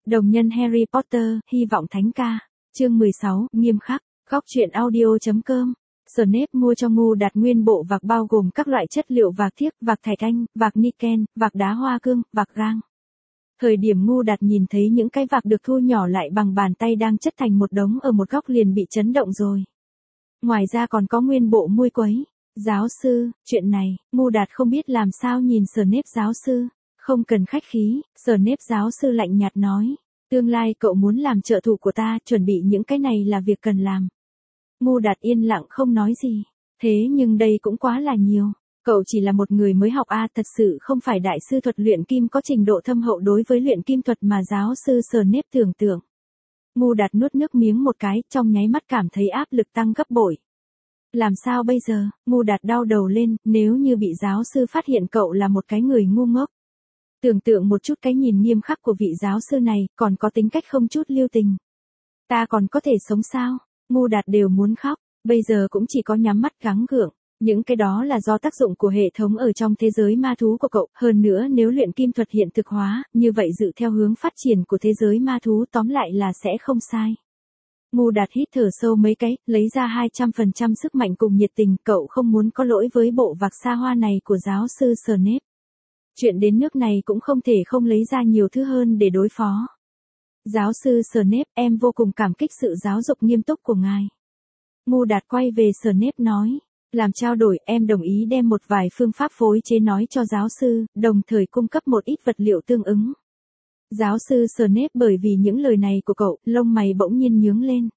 Đồng nhân Harry Potter, hy vọng thánh ca. Chương 16, nghiêm khắc. Góc truyện audio.com. Snape mua cho Ngu Đạt nguyên bộ vạc bao gồm các loại chất liệu vạc thiếc, vạc thạch anh, vạc niken, vạc đá hoa cương, vạc gang. Thời điểm Ngu Đạt nhìn thấy những cái vạc được thu nhỏ lại bằng bàn tay đang chất thành một đống ở một góc liền bị chấn động rồi. Ngoài ra còn có nguyên bộ muôi quấy. Giáo sư, chuyện này, Ngu Đạt không biết làm sao nhìn Snape giáo sư. Không cần khách khí, Snape giáo sư lạnh nhạt nói. Tương lai cậu muốn làm trợ thủ của ta, chuẩn bị những cái này là việc cần làm. Ngu Đạt yên lặng không nói gì. Thế nhưng đây cũng quá là nhiều. Cậu chỉ là một người mới học thật sự không phải đại sư thuật luyện kim có trình độ thâm hậu đối với luyện kim thuật mà giáo sư Snape tưởng tượng. Ngu Đạt nuốt nước miếng một cái, trong nháy mắt cảm thấy áp lực tăng gấp bội. Làm sao bây giờ? Ngu Đạt đau đầu lên, nếu như bị giáo sư phát hiện cậu là một cái người ngu ngốc. Tưởng tượng một chút cái nhìn nghiêm khắc của vị giáo sư này, còn có tính cách không chút lưu tình. Ta còn có thể sống sao? Ngu Đạt đều muốn khóc, bây giờ cũng chỉ có nhắm mắt gắng gượng. Những cái đó là do tác dụng của hệ thống ở trong thế giới ma thú của cậu, hơn nữa nếu luyện kim thuật hiện thực hóa, như vậy dự theo hướng phát triển của thế giới ma thú tóm lại là sẽ không sai. Ngu Đạt hít thở sâu mấy cái, lấy ra 200% sức mạnh cùng nhiệt tình, cậu không muốn có lỗi với bộ vạc xa hoa này của giáo sư Snape. Chuyện đến nước này cũng không thể không lấy ra nhiều thứ hơn để đối phó. Giáo sư Snape, em vô cùng cảm kích sự giáo dục nghiêm túc của ngài. Ngu Đạt quay về Snape nói. Làm trao đổi, em đồng ý đem một vài phương pháp phối chế nói cho giáo sư, đồng thời cung cấp một ít vật liệu tương ứng. Giáo sư Snape bởi vì những lời này của cậu, lông mày bỗng nhiên nhướng lên.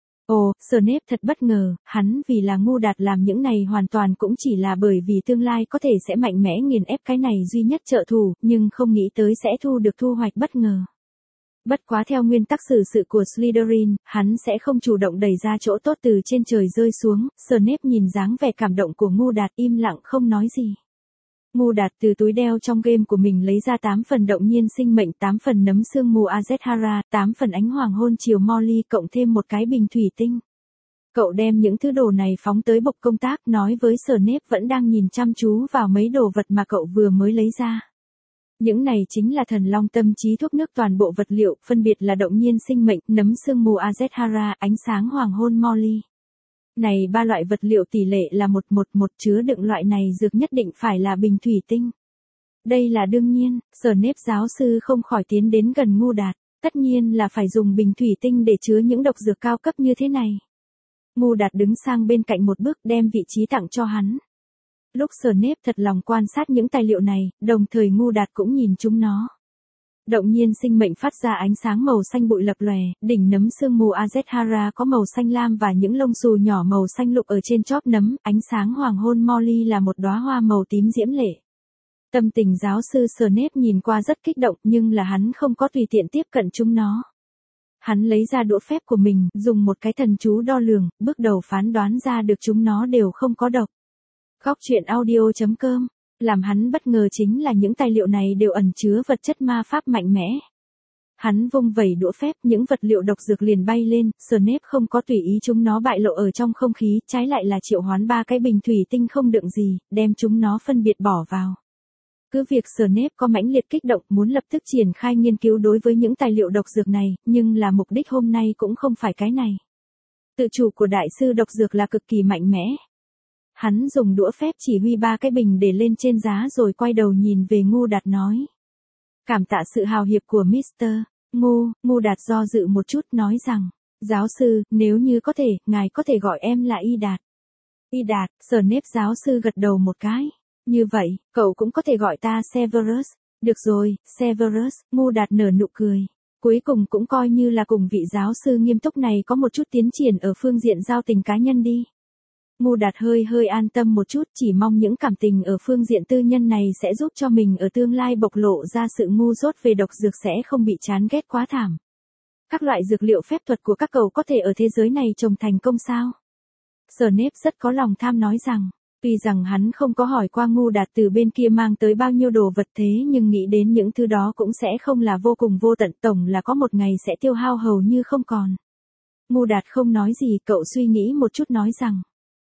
Ồ, Snape thật bất ngờ, hắn vì là Ngu Đạt làm những này hoàn toàn cũng chỉ là bởi vì tương lai có thể sẽ mạnh mẽ nghiền ép cái này duy nhất trợ thủ, nhưng không nghĩ tới sẽ thu được thu hoạch bất ngờ. Bất quá theo nguyên tắc xử sự của Slytherin, hắn sẽ không chủ động đẩy ra chỗ tốt từ trên trời rơi xuống. Snape nhìn dáng vẻ cảm động của Ngu Đạt im lặng không nói gì. Ngu Đạt từ túi đeo trong game của mình lấy ra 8 phần động nhiên sinh mệnh, 8 phần nấm sương mù Azethara, 8 phần ánh hoàng hôn chiều Molly cộng thêm một cái bình thủy tinh. Cậu đem những thứ đồ này phóng tới bục công tác nói với Snape vẫn đang nhìn chăm chú vào mấy đồ vật mà cậu vừa mới lấy ra. Những này chính là thần long tâm trí thuốc nước toàn bộ vật liệu, phân biệt là động nhiên sinh mệnh, nấm sương mù Azethara, ánh sáng hoàng hôn Molly. Này ba loại vật liệu tỷ lệ là 1:1 chứa đựng loại này dược nhất định phải là bình thủy tinh. Đây là đương nhiên, Snape giáo sư không khỏi tiến đến gần Ngu Đạt, tất nhiên là phải dùng bình thủy tinh để chứa những độc dược cao cấp như thế này. Ngu Đạt đứng sang bên cạnh một bước đem vị trí tặng cho hắn. Lúc Snape thật lòng quan sát những tài liệu này, đồng thời Ngu Đạt cũng nhìn chúng nó. Động nhiên sinh mệnh phát ra ánh sáng màu xanh bụi lập lòe, đỉnh nấm sương mù Azethara có màu xanh lam và những lông xù nhỏ màu xanh lục ở trên chóp nấm, ánh sáng hoàng hôn Molly là một đóa hoa màu tím diễm lệ. Tâm tình giáo sư Snape nhìn qua rất kích động nhưng là hắn không có tùy tiện tiếp cận chúng nó. Hắn lấy ra đũa phép của mình, dùng một cái thần chú đo lường, bước đầu phán đoán ra được chúng nó đều không có độc. Góc truyện audio.com. Làm hắn bất ngờ chính là những tài liệu này đều ẩn chứa vật chất ma pháp mạnh mẽ. Hắn vung vẩy đũa phép, những vật liệu độc dược liền bay lên, Snape không có tùy ý chúng nó bại lộ ở trong không khí, trái lại là triệu hoán 3 cái bình thủy tinh không đựng gì, đem chúng nó phân biệt bỏ vào. Cứ việc Snape có mãnh liệt kích động muốn lập tức triển khai nghiên cứu đối với những tài liệu độc dược này, nhưng là mục đích hôm nay cũng không phải cái này. Tự chủ của đại sư độc dược là cực kỳ mạnh mẽ. Hắn dùng đũa phép chỉ huy 3 cái bình để lên trên giá rồi quay đầu nhìn về Ngu Đạt nói. Cảm tạ sự hào hiệp của Mr. Ngu Đạt do dự một chút nói rằng, giáo sư, nếu như có thể, ngài có thể gọi em là Y Đạt. Y Đạt, Snape giáo sư gật đầu một cái. Như vậy, cậu cũng có thể gọi ta Severus. Được rồi, Severus, Ngu Đạt nở nụ cười. Cuối cùng cũng coi như là cùng vị giáo sư nghiêm túc này có một chút tiến triển ở phương diện giao tình cá nhân đi. Ngu Đạt hơi an tâm một chút, chỉ mong những cảm tình ở phương diện tư nhân này sẽ giúp cho mình ở tương lai bộc lộ ra sự ngu dốt về độc dược sẽ không bị chán ghét quá thảm. Các loại dược liệu phép thuật của các cậu có thể ở thế giới này trồng thành công sao? Snape rất có lòng tham nói rằng, tuy rằng hắn không có hỏi qua Ngu Đạt từ bên kia mang tới bao nhiêu đồ vật thế nhưng nghĩ đến những thứ đó cũng sẽ không là vô cùng vô tận, tổng là có một ngày sẽ tiêu hao hầu như không còn. Ngu Đạt không nói gì, cậu suy nghĩ một chút nói rằng,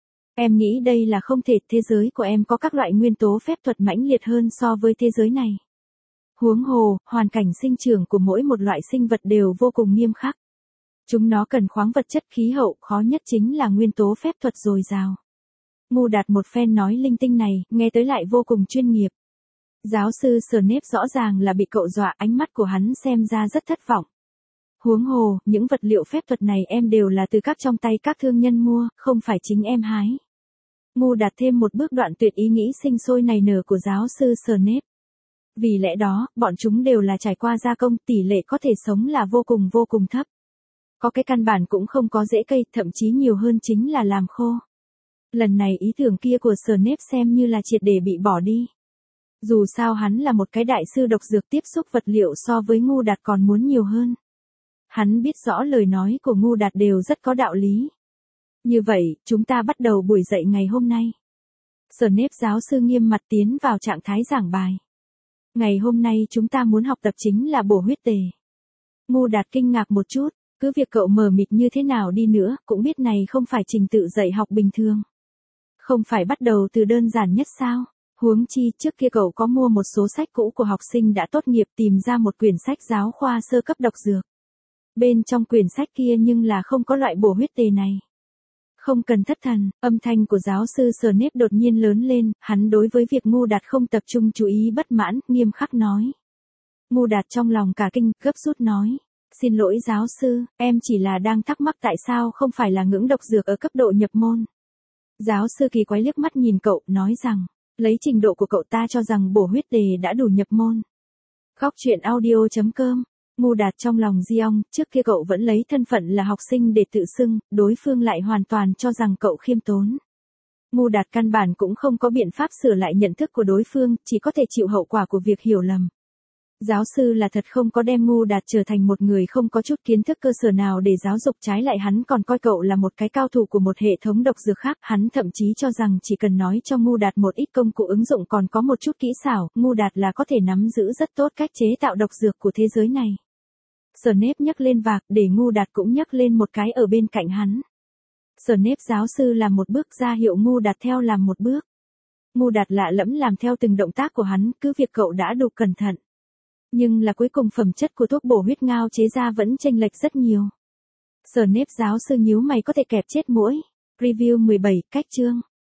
em nghĩ đây là không thể, thế giới của em có các loại nguyên tố phép thuật mãnh liệt hơn so với thế giới này. Huống hồ, hoàn cảnh sinh trưởng của mỗi một loại sinh vật đều vô cùng nghiêm khắc. Chúng nó cần khoáng vật chất khí hậu, khó nhất chính là nguyên tố phép thuật dồi dào. Ngu Đạt một phen nói linh tinh này, nghe tới lại vô cùng chuyên nghiệp. Giáo sư Snape rõ ràng là bị cậu dọa, ánh mắt của hắn xem ra rất thất vọng. Huống hồ, những vật liệu phép thuật này em đều là từ trong tay các thương nhân mua, không phải chính em hái. Ngu Đạt thêm một bước đoạn tuyệt ý nghĩ sinh sôi nảy nở của giáo sư Snape. Vì lẽ đó, bọn chúng đều là trải qua gia công, tỷ lệ có thể sống là vô cùng thấp. Có cái căn bản cũng không có rễ cây, thậm chí nhiều hơn chính là làm khô. Lần này ý tưởng kia của Snape xem như là triệt để bị bỏ đi. Dù sao hắn là một cái đại sư độc dược, tiếp xúc vật liệu so với Ngu Đạt còn muốn nhiều hơn. Hắn biết rõ lời nói của Ngu Đạt đều rất có đạo lý. Như vậy, chúng ta bắt đầu buổi dạy ngày hôm nay. Snape giáo sư nghiêm mặt tiến vào trạng thái giảng bài. Ngày hôm nay chúng ta muốn học tập chính là bổ huyết tề. Ngu Đạt kinh ngạc một chút, cứ việc cậu mờ mịt như thế nào đi nữa, cũng biết này không phải trình tự dạy học bình thường. Không phải bắt đầu từ đơn giản nhất sao? Huống chi, trước kia cậu có mua một số sách cũ của học sinh đã tốt nghiệp, tìm ra một quyển sách giáo khoa sơ cấp độc dược. Bên trong quyển sách kia nhưng là không có loại bổ huyết tề này. Không cần thất thần, âm thanh của giáo sư Snape đột nhiên lớn lên, hắn đối với việc Ngu Đạt không tập trung chú ý bất mãn, nghiêm khắc nói. Ngu Đạt trong lòng cả kinh, gấp rút nói. Xin lỗi giáo sư, em chỉ là đang thắc mắc tại sao không phải là ngưỡng độc dược ở cấp độ nhập môn. Giáo sư kỳ quái liếc mắt nhìn cậu, nói rằng, lấy trình độ của cậu ta cho rằng bổ huyết tề đã đủ nhập môn. Góc truyện audio.com. Ngu Đạt trong lòng Giong, trước kia cậu vẫn lấy thân phận là học sinh để tự xưng, đối phương lại hoàn toàn cho rằng cậu khiêm tốn. Ngu Đạt căn bản cũng không có biện pháp sửa lại nhận thức của đối phương, chỉ có thể chịu hậu quả của việc hiểu lầm. Giáo sư là thật không có đem Ngu Đạt trở thành một người không có chút kiến thức cơ sở nào để giáo dục, trái lại hắn còn coi cậu là một cái cao thủ của một hệ thống độc dược khác, hắn thậm chí cho rằng chỉ cần nói cho Ngu Đạt một ít công cụ ứng dụng còn có một chút kỹ xảo, Ngu Đạt là có thể nắm giữ rất tốt cách chế tạo độc dược của thế giới này. Snape nhấc lên vạc, để Ngu Đạt cũng nhấc lên một cái ở bên cạnh hắn. Snape giáo sư làm một bước ra hiệu Ngu Đạt theo làm một bước. Ngu Đạt lạ lẫm làm theo từng động tác của hắn, cứ việc cậu đã đủ cẩn thận. Nhưng là cuối cùng phẩm chất của thuốc bổ huyết ngao chế ra vẫn chênh lệch rất nhiều. Snape giáo sư nhíu mày có thể kẹp chết muỗi. Review 17, cách chương.